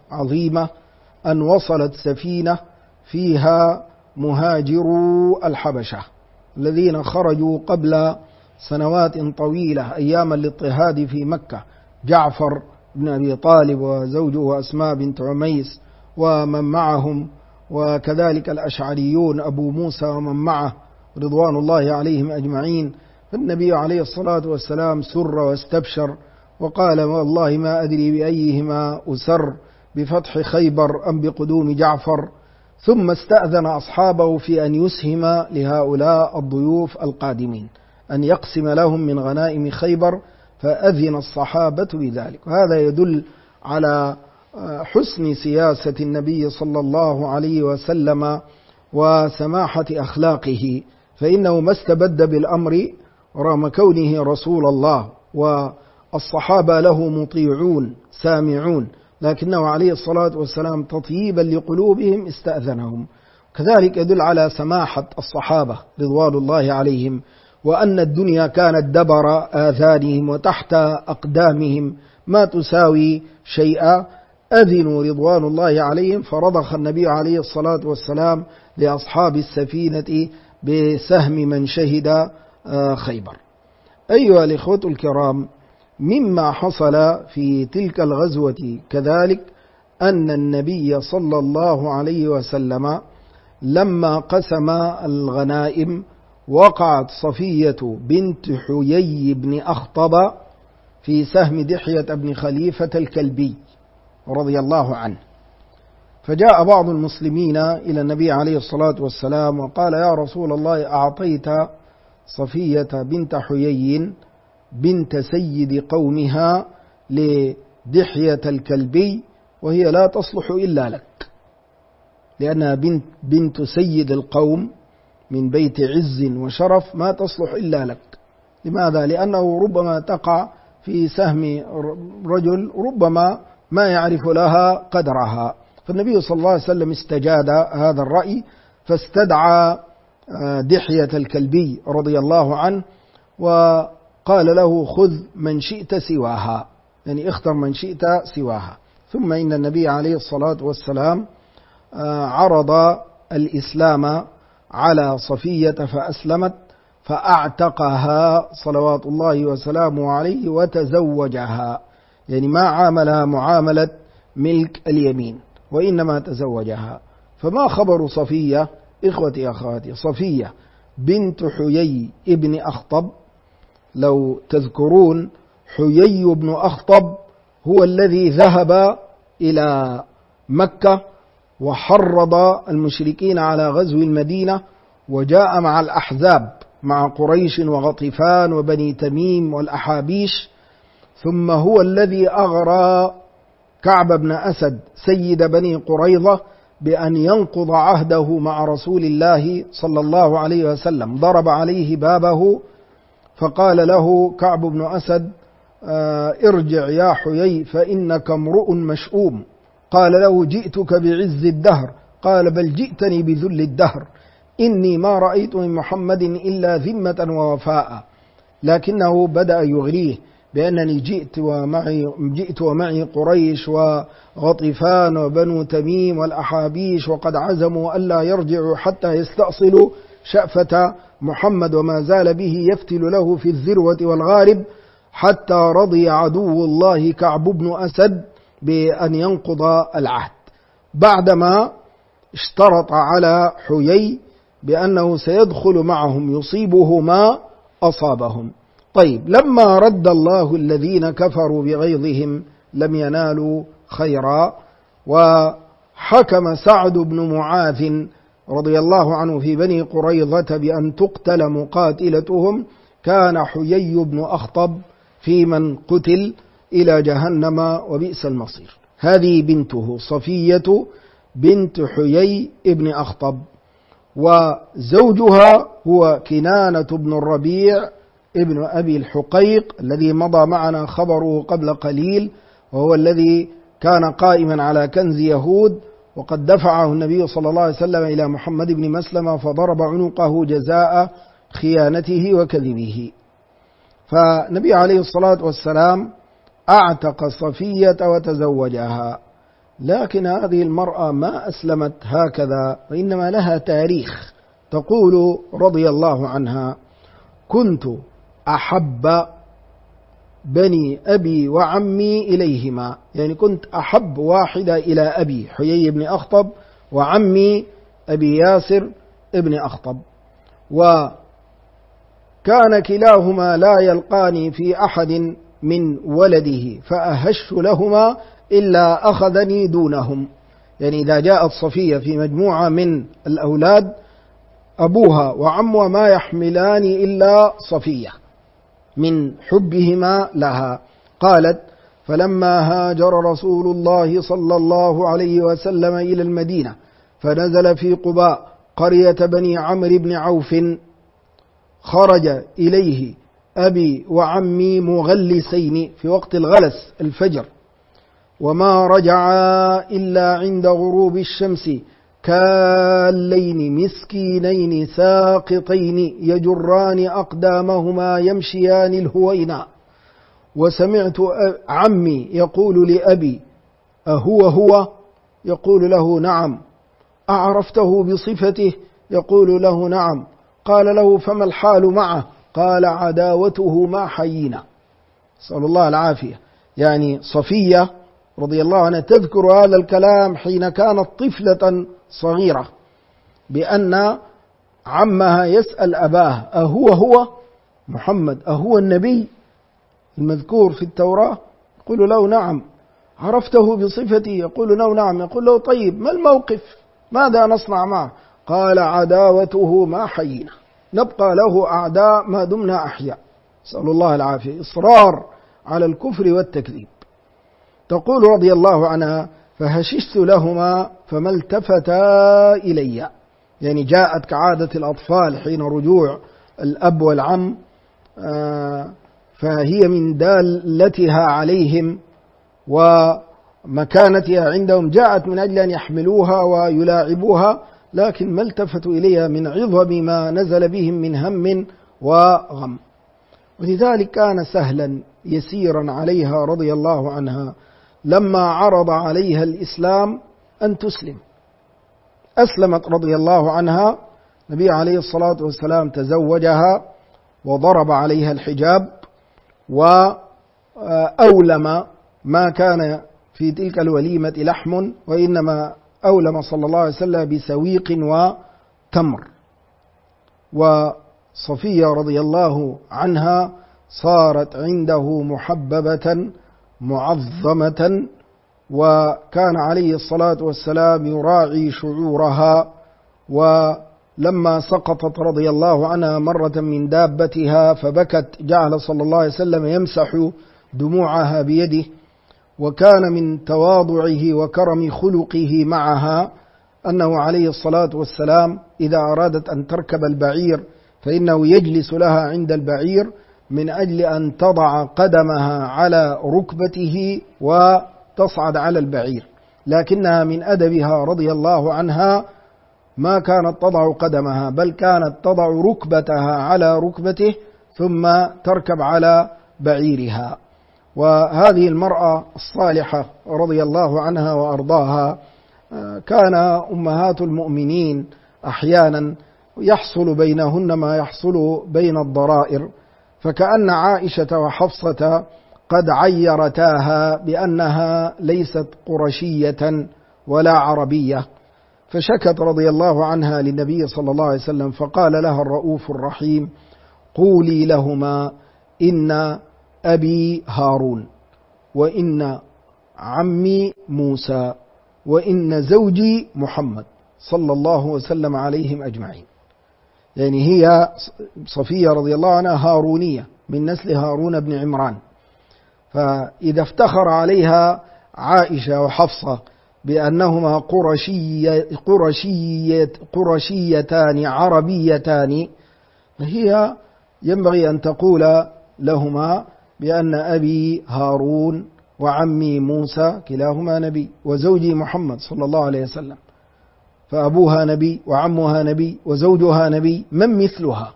عظيمة أن وصلت سفينة فيها مهاجرو الحبشة الذين خرجوا قبل سنوات طويلة أيام الاضطهاد في مكة، جعفر بن أبي طالب وزوجه أسماء بنت عميس ومن معهم، وكذلك الأشعريون أبو موسى ومن معه رضوان الله عليهم أجمعين. فالنبي عليه الصلاة والسلام سر واستبشر وقال: والله ما أدري بأيهما أسر، بفتح خيبر أم بقدوم جعفر. ثم استأذن أصحابه في أن يسهم لهؤلاء الضيوف القادمين، أن يقسم لهم من غنائم خيبر، فأذن الصحابة بذلك. وهذا يدل على حسن سياسة النبي صلى الله عليه وسلم وسماحة أخلاقه، فإنه ما استبد بالأمر رغم كونه رسول الله والصحابة له مطيعون سامعون، لكنه عليه الصلاة والسلام تطييبا لقلوبهم استأذنهم. كذلك يدل على سماحة الصحابة رضوان الله عليهم، وأن الدنيا كانت دبر آذانهم وتحت أقدامهم ما تساوي شيئا. أذنوا رضوان الله عليهم، فرضخ النبي عليه الصلاة والسلام لأصحاب السفينة بسهم من شهد خيبر. أيها الإخوة الكرام، مما حصل في تلك الغزوة كذلك أن النبي صلى الله عليه وسلم لما قسم الغنائم وقعت صفية بنت حيي بن أخطب في سهم دحية بن خليفة الكلبي رضي الله عنه، فجاء بعض المسلمين إلى النبي عليه الصلاة والسلام وقال: يا رسول الله، أعطيت صفية بنت حيي بنت سيد قومها لدحية الكلبي، وهي لا تصلح إلا لك، لأنها بنت سيد القوم من بيت عز وشرف، ما تصلح إلا لك. لماذا؟ لأنه ربما تقع في سهم رجل ربما ما يعرف لها قدرها. فالنبي صلى الله عليه وسلم استجاد هذا الرأي، فاستدعى دحية الكلبي رضي الله عنه وقال له: خذ من شئت سواها، يعني اختر من شئت سواها. ثم إن النبي عليه الصلاة والسلام عرض الإسلام على صفية فأسلمت، فأعتقها صلوات الله وسلامه عليه وتزوجها، يعني ما عاملها معاملة ملك اليمين وإنما تزوجها. فما خبر صفية؟ إخوتي أخواتي، صفية بنت حيي ابن أخطب، لو تذكرون حيي بن أخطب هو الذي ذهب إلى مكة وحرض المشركين على غزو المدينة، وجاء مع الأحزاب مع قريش وغطفان وبني تميم والأحابيش، ثم هو الذي أغرى كعب بن أسد سيد بني قريظة بأن ينقض عهده مع رسول الله صلى الله عليه وسلم. ضرب عليه بابه فقال له كعب بن أسد: ارجع يا حيي فإنك امرؤ مشؤوم. قال له: جئتك بعز الدهر. قال: بل جئتني بذل الدهر، إني ما رأيت من محمد إلا ذمة ووفاء. لكنه بدأ يغريه بأنني جئت ومعي قريش وغطفان وبنو تميم والأحابيش، وقد عزموا ألا يرجعوا حتى يستأصلوا شأفة محمد، وما زال به يفتل له في الذروة والغارب، حتى رضي عدو الله كعب بن أسد بأن ينقض العهد، بعدما اشترط على حيي بأنه سيدخل معهم يصيبه ما أصابهم. طيب، لما رد الله الذين كفروا بغيظهم لم ينالوا خيرا، وحكم سعد بن معاذ رضي الله عنه في بني قريظة بأن تقتل مقاتلتهم، كان حيي بن أخطب في من قتل إلى جهنم وبئس المصير. هذه بنته صفية بنت حيي ابن أخطب، وزوجها هو كنانة بن الربيع ابن أبي الحقيق الذي مضى معنا خبره قبل قليل، وهو الذي كان قائما على كنز يهود، وقد دفعه النبي صلى الله عليه وسلم إلى محمد بن مسلمة فضرب عنقه جزاء خيانته وكذبه. فالنبي عليه الصلاة والسلام أعتق صفية وتزوجها. لكن هذه المرأة ما أسلمت هكذا، وإنما لها تاريخ. تقول رضي الله عنها: كنت أحب بني أبي وعمي إليهما، يعني كنت أحب واحدة إلى أبي حيي بن أخطب وعمي أبي ياسر ابن أخطب، وكان كلاهما لا يلقاني في أحد من ولده فأهش لهما إلا أخذني دونهم. يعني إذا جاءت صفية في مجموعة من الأولاد أبوها وعمها ما يحملان إلا صفية من حبهما لها. قالت: فلما هاجر رسول الله صلى الله عليه وسلم إلى المدينة فنزل في قباء قرية بني عمرو بن عوف، خرج إليه أبي وعمي مغلسين في وقت الغلس الفجر، وما رجعا إلا عند غروب الشمس كاللين مسكينين ساقطين يجران أقدامهما يمشيان الهوينا. وسمعت عمي يقول لأبي: أهو هو؟ يقول له: نعم. أعرفته بصفته؟ يقول له: نعم. قال له: فما الحال معه؟ قال: عداوته ما حيينا. نسأل الله العافية. يعني صفية رضي الله عنها تذكر هذا الكلام حين كانت طفلة صغيرة، بأن عمها يسأل أباه: أهو هو محمد؟ أهو النبي المذكور في التوراة؟ يقول له: نعم. عرفته بصفته؟ يقول له: نعم. يقول له: طيب ما الموقف؟ ماذا نصنع معه؟ قال: عداوته ما حيينا، نبقى له أعداء ما دمنا أحياء. نسأل الله العافية. إصرار على الكفر والتكذيب. تقول رضي الله عنها: فهششت لهما فما التفتا إلي. يعني جاءت كعادة الأطفال حين رجوع الأب والعم، فهي من دالتها عليهم ومكانتها عندهم جاءت من أجل أن يحملوها ويلاعبوها، لكن ما التفتوا إليها من عظم ما نزل بهم من هم وغم. ولذلك كان سهلا يسيرا عليها رضي الله عنها لما عرض عليها الإسلام أن تسلم. أسلمت رضي الله عنها. النبي عليه الصلاة والسلام تزوجها وضرب عليها الحجاب وأولم ما كان في تلك الوليمة لحم، وإنما أولم صلى الله عليه وسلم بسويق وتمر. وصفية رضي الله عنها صارت عنده محببة معظمة، وكان عليه الصلاة والسلام يراعي شعورها. ولما سقطت رضي الله عنها مرة من دابتها فبكت، جعل صلى الله عليه وسلم يمسح دموعها بيده. وكان من تواضعه وكرم خلقه معها أنه عليه الصلاة والسلام إذا أرادت أن تركب البعير فإنه يجلس لها عند البعير من أجل أن تضع قدمها على ركبته وتصعد على البعير، لكنها من أدبها رضي الله عنها ما كانت تضع قدمها، بل كانت تضع ركبتها على ركبته ثم تركب على بعيرها. وهذه المرأة الصالحة رضي الله عنها وأرضاها كان أمهات المؤمنين أحيانا يحصل بينهن ما يحصل بين الضرائر، فكأن عائشة وحفصة قد عيرتاها بأنها ليست قرشية ولا عربية، فشكت رضي الله عنها للنبي صلى الله عليه وسلم فقال لها الرؤوف الرحيم: قولي لهما إن أبي هارون، وإن عمي موسى، وإن زوجي محمد صلى الله وسلم عليهم أجمعين. يعني هي صفية رضي الله عنها هارونية من نسل هارون بن عمران، فإذا افتخر عليها عائشة وحفصة بأنهما قرشيتان عربيتان، فهي ينبغي أن تقول لهما بأن أبي هارون وعمي موسى كلاهما نبي، وزوجي محمد صلى الله عليه وسلم، فأبوها نبي وعمها نبي وزوجها نبي، من مثلها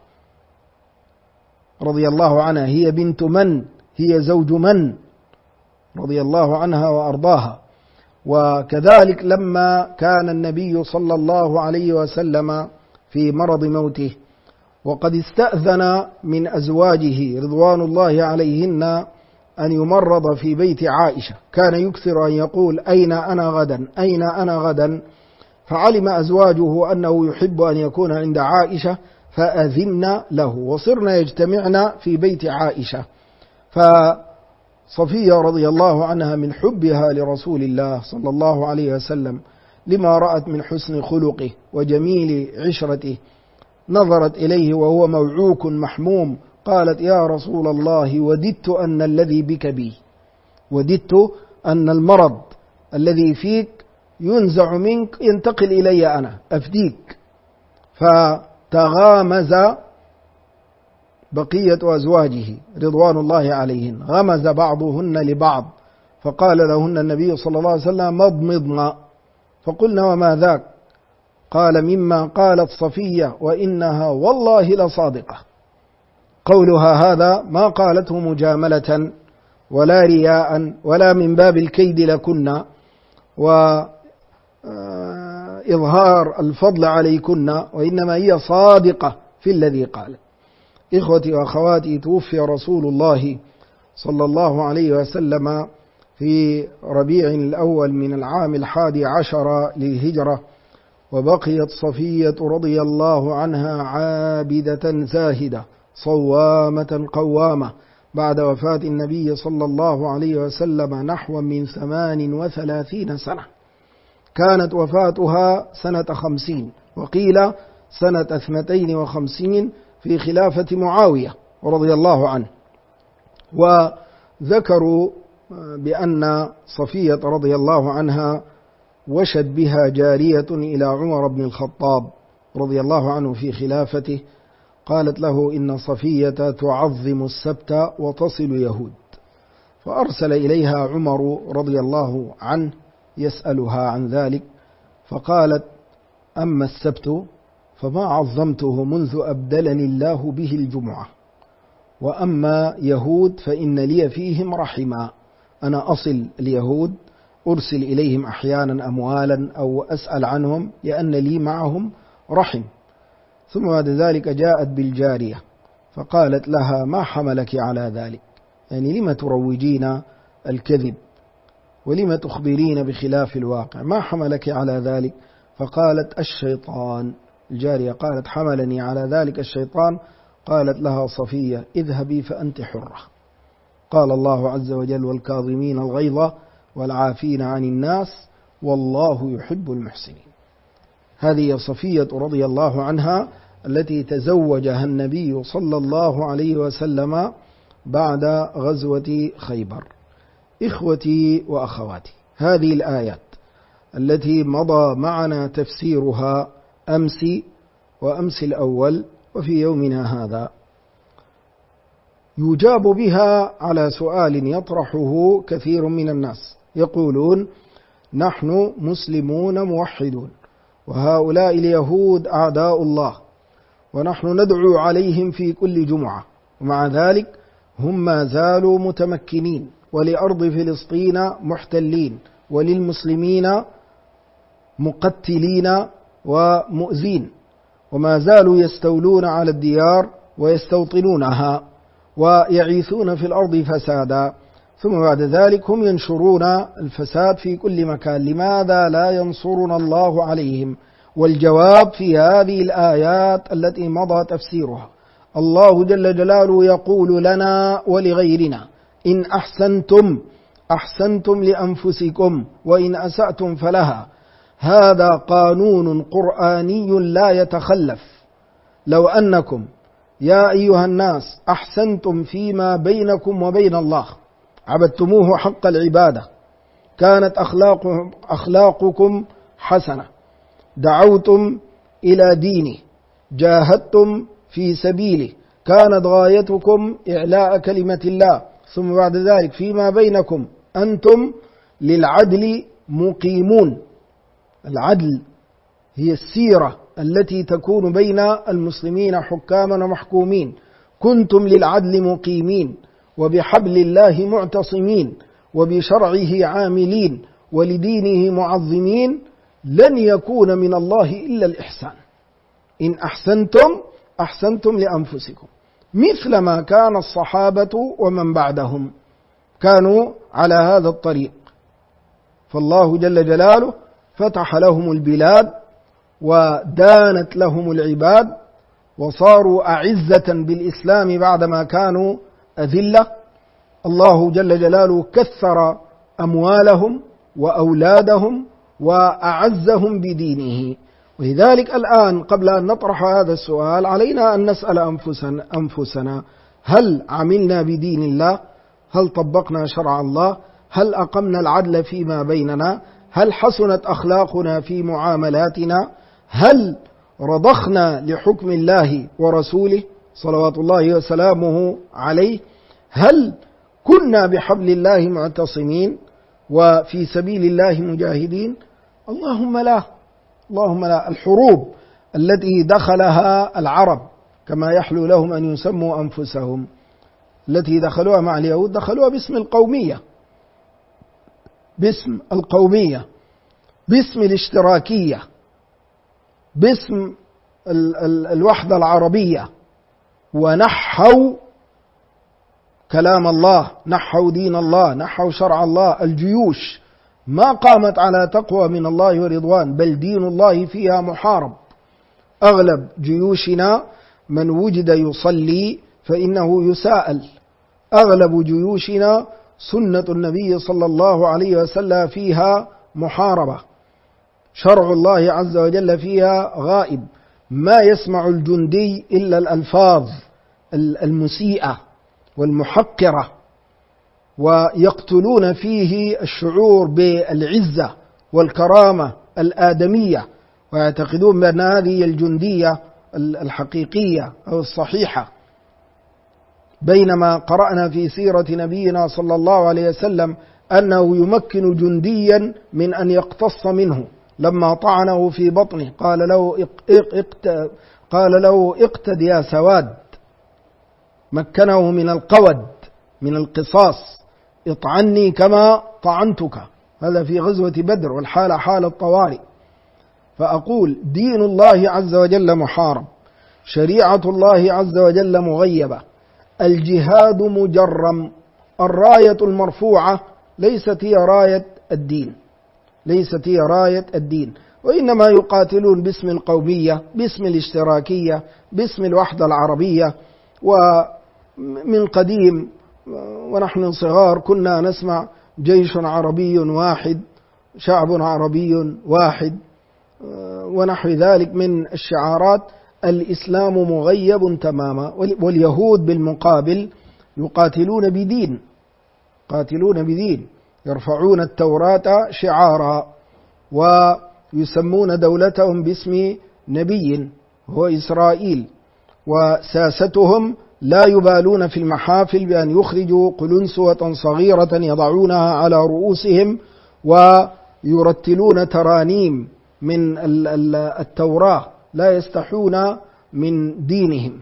رضي الله عنها؟ هي بنت من؟ هي زوج من؟ رضي الله عنها وأرضاها. وكذلك لما كان النبي صلى الله عليه وسلم في مرض موته وقد استأذن من أزواجه رضوان الله عليهن أن يمرض في بيت عائشة، كان يكثر أن يقول أين أنا غدا أين أنا غدا، فعلم أزواجه أنه يحب أن يكون عند عائشة فأذن له، وصرنا يجتمعن في بيت عائشة. فصفية رضي الله عنها من حبها لرسول الله صلى الله عليه وسلم لما رأت من حسن خلقه وجميل عشرته، نظرت إليه وهو موعوك محموم، قالت يا رسول الله وددت أن الذي بك بي، وددت أن المرض الذي فيك ينزع منك ينتقل إلي أنا أفديك. فتغامز بقية أزواجه رضوان الله عليهن، غمز بعضهن لبعض، فقال لهن النبي صلى الله عليه وسلم مضمضن، فقلنا وما ذاك؟ قال مما قالت صفية وإنها والله لصادقة. قولها هذا ما قالته مجاملة ولا رياء ولا من باب الكيد لكن وإظهار الفضل عليكن، وإنما هي صادقة في الذي قال. إخوتي وأخواتي، توفي رسول الله صلى الله عليه وسلم في ربيع الأول من العام 11 للهجرة، وبقيت صفية رضي الله عنها عابدة زاهدة صوامة قوامة بعد وفاة النبي صلى الله عليه وسلم نحو من 38 سنة. كانت وفاتها سنة 50 وقيل سنة 52 في خلافة معاوية رضي الله عنه. وذكروا بأن صفية رضي الله عنها وشت بها جارية إلى عمر بن الخطاب رضي الله عنه في خلافته، قالت له إن صفية تعظم السبت وتصل يهود، فأرسل إليها عمر رضي الله عنه يسألها عن ذلك، فقالت أما السبت فما عظمته منذ أبدلني الله به الجمعة، وأما يهود فإن لي فيهم رحما، أنا أصل اليهود أرسل إليهم أحيانا أموالا أو أسأل عنهم لأن لي معهم رحم. ثم بعد ذلك جاءت بالجارية فقالت لها ما حملك على ذلك، يعني لما تروجين الكذب ولما تخبرين بخلاف الواقع، ما حملك على ذلك؟ فقالت الشيطان. الجارية قالت حملني على ذلك الشيطان. قالت لها صفية اذهبي فأنت حرة، قال الله عز وجل والكاظمين الغيظ والعافين عن الناس والله يحب المحسنين. هذه صفية رضي الله عنها التي تزوجها النبي صلى الله عليه وسلم بعد غزوة خيبر. إخوتي وأخواتي، هذه الآيات التي مضى معنا تفسيرها أمس وأمس الأول وفي يومنا هذا يجاب بها على سؤال يطرحه كثير من الناس، يقولون نحن مسلمون موحدون وهؤلاء اليهود أعداء الله ونحن ندعو عليهم في كل جمعة، ومع ذلك هم ما زالوا متمكنين ولأرض فلسطين محتلين وللمسلمين مقتلين ومؤذين، وما زالوا يستولون على الديار ويستوطنونها ويعيثون في الأرض فسادا، ثم بعد ذلك هم ينشرون الفساد في كل مكان. لماذا لا ينصرنا الله عليهم؟ والجواب في هذه الآيات التي مضى تفسيرها. الله جل جلاله يقول لنا ولغيرنا إن أحسنتم أحسنتم لأنفسكم وإن أسأتم فلها، هذا قانون قرآني لا يتخلف. لو أنكم يا أيها الناس أحسنتم فيما بينكم وبين الله، عبدتموه حق العبادة، كانت أخلاقكم حسنة، دعوتم إلى دينه، جاهدتم في سبيله، كانت غايتكم إعلاء كلمة الله، ثم بعد ذلك فيما بينكم أنتم للعدل مقيمون. العدل هي السيرة التي تكون بين المسلمين حكاما ومحكومين، كنتم للعدل مقيمين وبحبل الله معتصمين وبشرعه عاملين ولدينه معظمين لن يكون من الله إلا الإحسان. إن أحسنتم أحسنتم لأنفسكم، مثل ما كان الصحابة ومن بعدهم كانوا على هذا الطريق. فالله جل جلاله فتح لهم البلاد ودانت لهم العباد وصاروا أعزة بالإسلام بعدما كانوا أذلة. الله جل جلاله كثر أموالهم وأولادهم وأعزهم بدينه. ولذلك الآن قبل أن نطرح هذا السؤال علينا أن نسأل أنفسنا هل عملنا بدين الله؟ هل طبقنا شرع الله؟ هل أقمنا العدل فيما بيننا؟ هل حسنت أخلاقنا في معاملاتنا؟ هل رضخنا لحكم الله ورسوله صلوات الله وسلامه عليه؟ هل كنا بحبل الله معتصمين وفي سبيل الله مجاهدين؟ اللهم لا، اللهم لا. الحروب التي دخلها العرب كما يحلو لهم أن يسموا أنفسهم، التي دخلوها مع اليهود، دخلوها باسم القومية، باسم القومية، باسم الاشتراكية، باسم الوحدة العربية، ونحوا كلام الله، نحوا دين الله، نحوا شرع الله. الجيوش ما قامت على تقوى من الله ورضوان، بل دين الله فيها محارب. أغلب جيوشنا من وجد يصلي فإنه يساءل. أغلب جيوشنا سنة النبي صلى الله عليه وسلم فيها محاربة، شرع الله عز وجل فيها غائب. ما يسمع الجندي إلا الألفاظ المسيئة والمحقرة، ويقتلون فيه الشعور بالعزة والكرامة الآدمية، ويعتقدون بأن هذه الجندية الحقيقية أو الصحيحة. بينما قرأنا في سيرة نبينا صلى الله عليه وسلم أنه يمكن جنديا من أن يقتص منه لما طعنه في بطنه، قال له اقتد يا سواد، مكنه من القود، من القصاص، اطعني كما طعنتك. هذا في غزوة بدر، والحالة حال الطوارئ. فأقول دين الله عز وجل محارب، شريعة الله عز وجل مغيبة، الجهاد مجرم، الراية المرفوعة ليست هي راية الدين، ليست هي راية الدين، وإنما يقاتلون باسم القومية، باسم الاشتراكية، باسم الوحدة العربية. ومن قديم ونحن صغار كنا نسمع جيش عربي واحد، شعب عربي واحد، ونحو ذلك من الشعارات. الإسلام مغيب تماما، واليهود بالمقابل يقاتلون بدين، قاتلون بدين، يرفعون التوراة شعارا ويسمون دولتهم باسم نبي هو إسرائيل، وساستهم لا يبالون في المحافل بأن يخرجوا قلنسوة صغيرة يضعونها على رؤوسهم ويرتلون ترانيم من التوراة، لا يستحون من دينهم،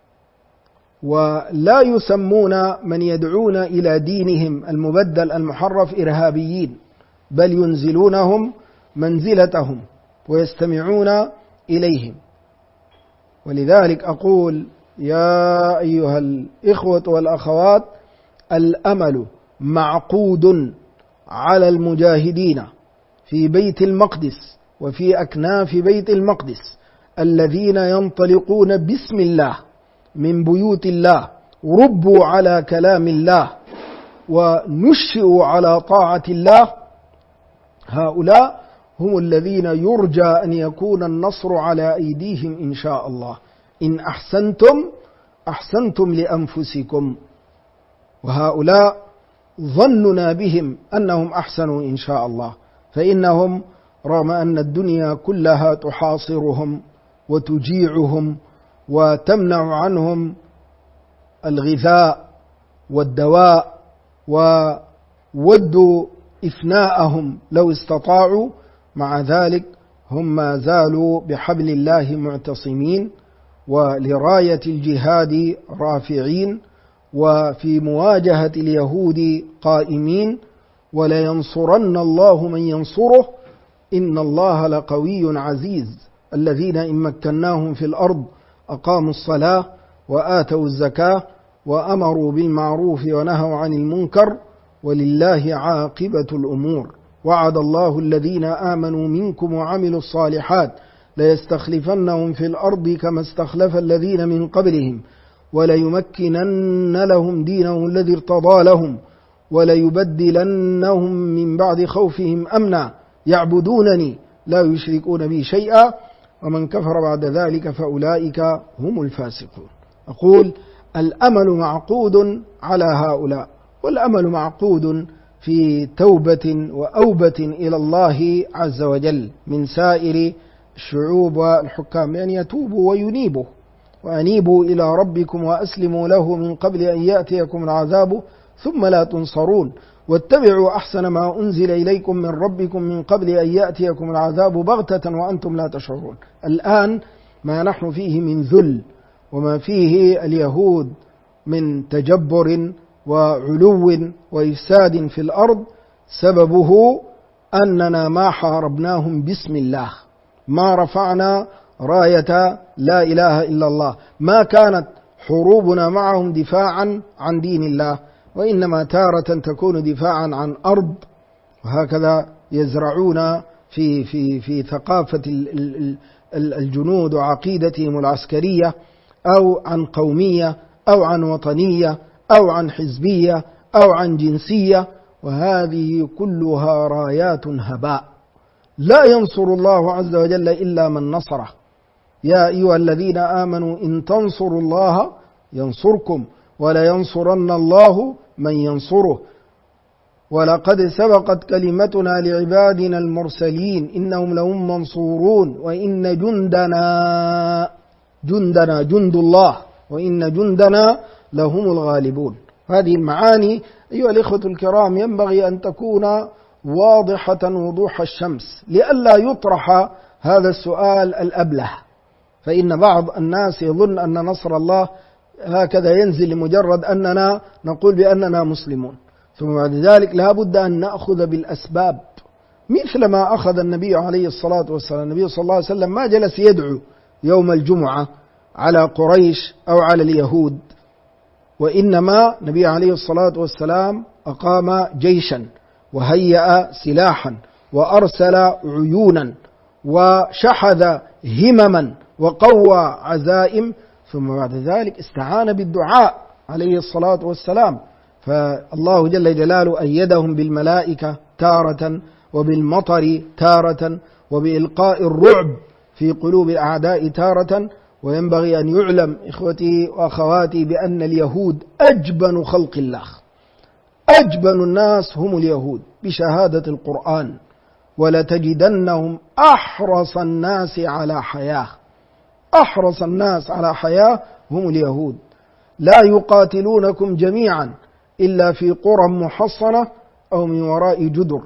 ولا يسمون من يدعون إلى دينهم المبدل المحرف إرهابيين، بل ينزلونهم منزلتهم ويستمعون إليهم. ولذلك أقول يا أيها الإخوة والأخوات، الأمل معقود على المجاهدين في بيت المقدس وفي أكناف بيت المقدس الذين ينطلقون باسم الله من بيوت الله، ربوا على كلام الله ونشئوا على طاعة الله. هؤلاء هم الذين يرجى أن يكون النصر على أيديهم إن شاء الله. إن أحسنتم أحسنتم لأنفسكم، وهؤلاء ظننا بهم أنهم أحسنوا إن شاء الله، فإنهم رغم أن الدنيا كلها تحاصرهم وتجيعهم وتمنع عنهم الغذاء والدواء، وودوا إفناءهم لو استطاعوا، مع ذلك هم ما زالوا بحبل الله معتصمين ولراية الجهاد رافعين، وفي مواجهة اليهود قائمين، ولينصرن الله من ينصره إن الله لقوي عزيز الذين إن مكناهم في الأرض أقاموا الصلاة وآتوا الزكاة وأمروا بالمعروف ونهوا عن المنكر ولله عاقبة الأمور وعد الله الذين آمنوا منكم وعملوا الصالحات ليستخلفنهم في الأرض كما استخلف الذين من قبلهم وليمكنن لهم دينهم الذي ارتضى لهم وليبدلنهم من بعد خوفهم أمنا يعبدونني لا يشركون بي شيئا ومن كفر بعد ذلك فأولئك هم الفاسقون. أقول الأمل معقود على هؤلاء، والأمل معقود في توبة وأوبة إلى الله عز وجل من سائر الشعوب والحكام، يعني يتوبوا وينيبوا وأنيبوا إلى ربكم وأسلموا له من قبل أن يأتيكم العذاب ثم لا تنصرون واتبعوا أحسن ما أنزل إليكم من ربكم من قبل أن يأتيكم العذاب بغتة وأنتم لا تشعرون. الآن ما نحن فيه من ذل وما فيه اليهود من تجبر وعلو وإفساد في الأرض سببه أننا ما حاربناهم باسم الله، ما رفعنا راية لا إله إلا الله، ما كانت حروبنا معهم دفاعا عن دين الله، وإنما تارة تكون دفاعا عن أرض، وهكذا يزرعون في ثقافة الجنود وعقيدتهم العسكرية، أو عن قومية أو عن وطنية أو عن حزبية أو عن جنسية، وهذه كلها رايات هباء. لا ينصر الله عز وجل إلا من نصره. يا أيها الذين آمنوا إن تنصروا الله ينصركم ولا ينصرن الله من ينصره ولقد سبقت كلمتنا لعبادنا المرسلين إنهم لهم منصورون وإن جندنا جند الله وإن جندنا لهم الغالبون. هذه المعاني أيها الإخوة الكرام ينبغي أن تكون واضحة وضوح الشمس لئلا يطرح هذا السؤال الأبله، فإن بعض الناس يظن أن نصر الله هكذا ينزل لمجرد أننا نقول بأننا مسلمون، ثم بعد ذلك لا بد أن نأخذ بالأسباب مثل ما أخذ النبي عليه الصلاة والسلام. النبي صلى الله عليه وسلم ما جلس يدعو يوم الجمعة على قريش أو على اليهود، وإنما النبي عليه الصلاة والسلام أقام جيشا وهيأ سلاحا وأرسل عيونا وشحذ همما وقوى عزائم، ثم بعد ذلك استعان بالدعاء عليه الصلاة والسلام، فالله جل جلاله أيدهم بالملائكة تارة وبالمطر تارة وبإلقاء الرعب في قلوب الأعداء تارة. وينبغي أن يعلم إخوتي وأخواتي بأن اليهود أجبن خلق الله، أجبن الناس هم اليهود بشهادة القرآن، ولتجدنهم أحرص الناس على حياة، أحرص الناس على حياة هم اليهود. لا يقاتلونكم جميعا إلا في قرى محصنة أو من وراء جدر.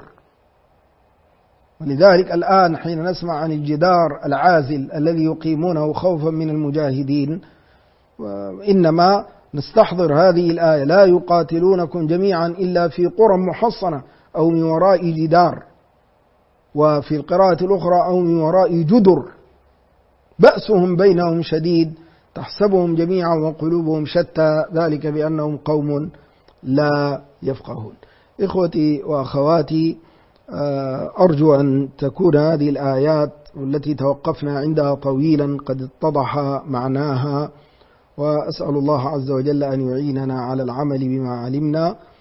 ولذلك الآن حين نسمع عن الجدار العازل الذي يقيمونه خوفا من المجاهدين، إنما نستحضر هذه الآية: لا يقاتلونكم جميعا إلا في قرى محصنة أو من وراء جدار، وفي القراءة الأخرى أو من وراء جدر، بأسهم بينهم شديد تحسبهم جميعا وقلوبهم شتى ذلك بأنهم قوم لا يفقهون. إخوتي وأخواتي، أرجو أن تكون هذه الآيات التي توقفنا عندها طويلا قد اتضح معناها، وأسأل الله عز وجل أن يعيننا على العمل بما علمنا،